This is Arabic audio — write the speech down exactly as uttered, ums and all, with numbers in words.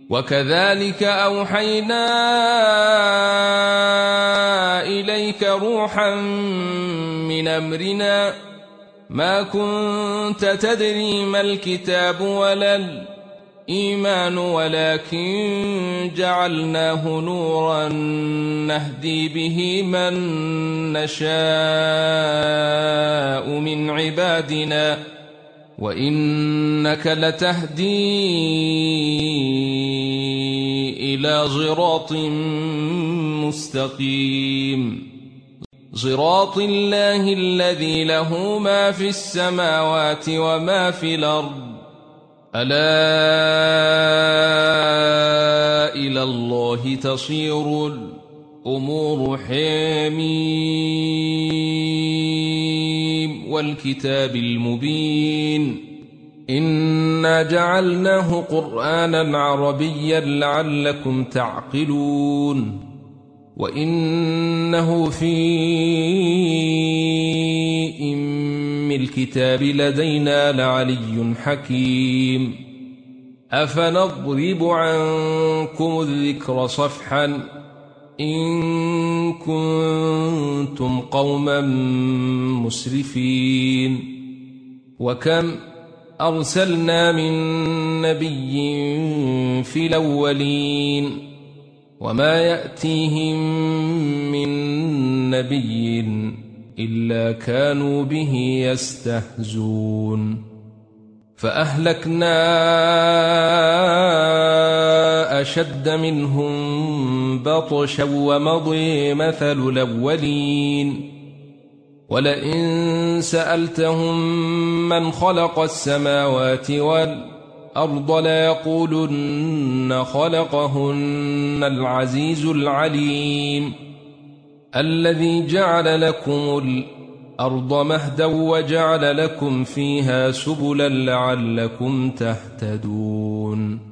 وكذلك أوحينا إليك روحا من أمرنا ما كنت تدري ما الكتاب ولا الإيمان ولكن جعلناه نورا نهدي به من نشاء من عبادنا وإنك لتهدي إلى صراط مستقيم صراط الله الذي له ما في السماوات وما في الأرض ألا إلى الله تصير الأمور حميم والكتاب المبين إنا جعلناه قرآنا عربيا لعلكم تعقلون وإنه في أم الكتاب لدينا لعلي حكيم أفنضرب عنكم الذكر صفحا إن كنتم قوما مسرفين وكم أرسلنا من نبي في الأولين وما يأتيهم من نبي إلا كانوا به يستهزون فأهلكنا أشد منهم بطشا ومضي مثل الأولين ولئن سألتهم من خلق السماوات والأرض ليقولن خلقهن العزيز العليم الذي جعل لكم الأرض مهدا وجعل لكم فيها سبلا لعلكم تهتدون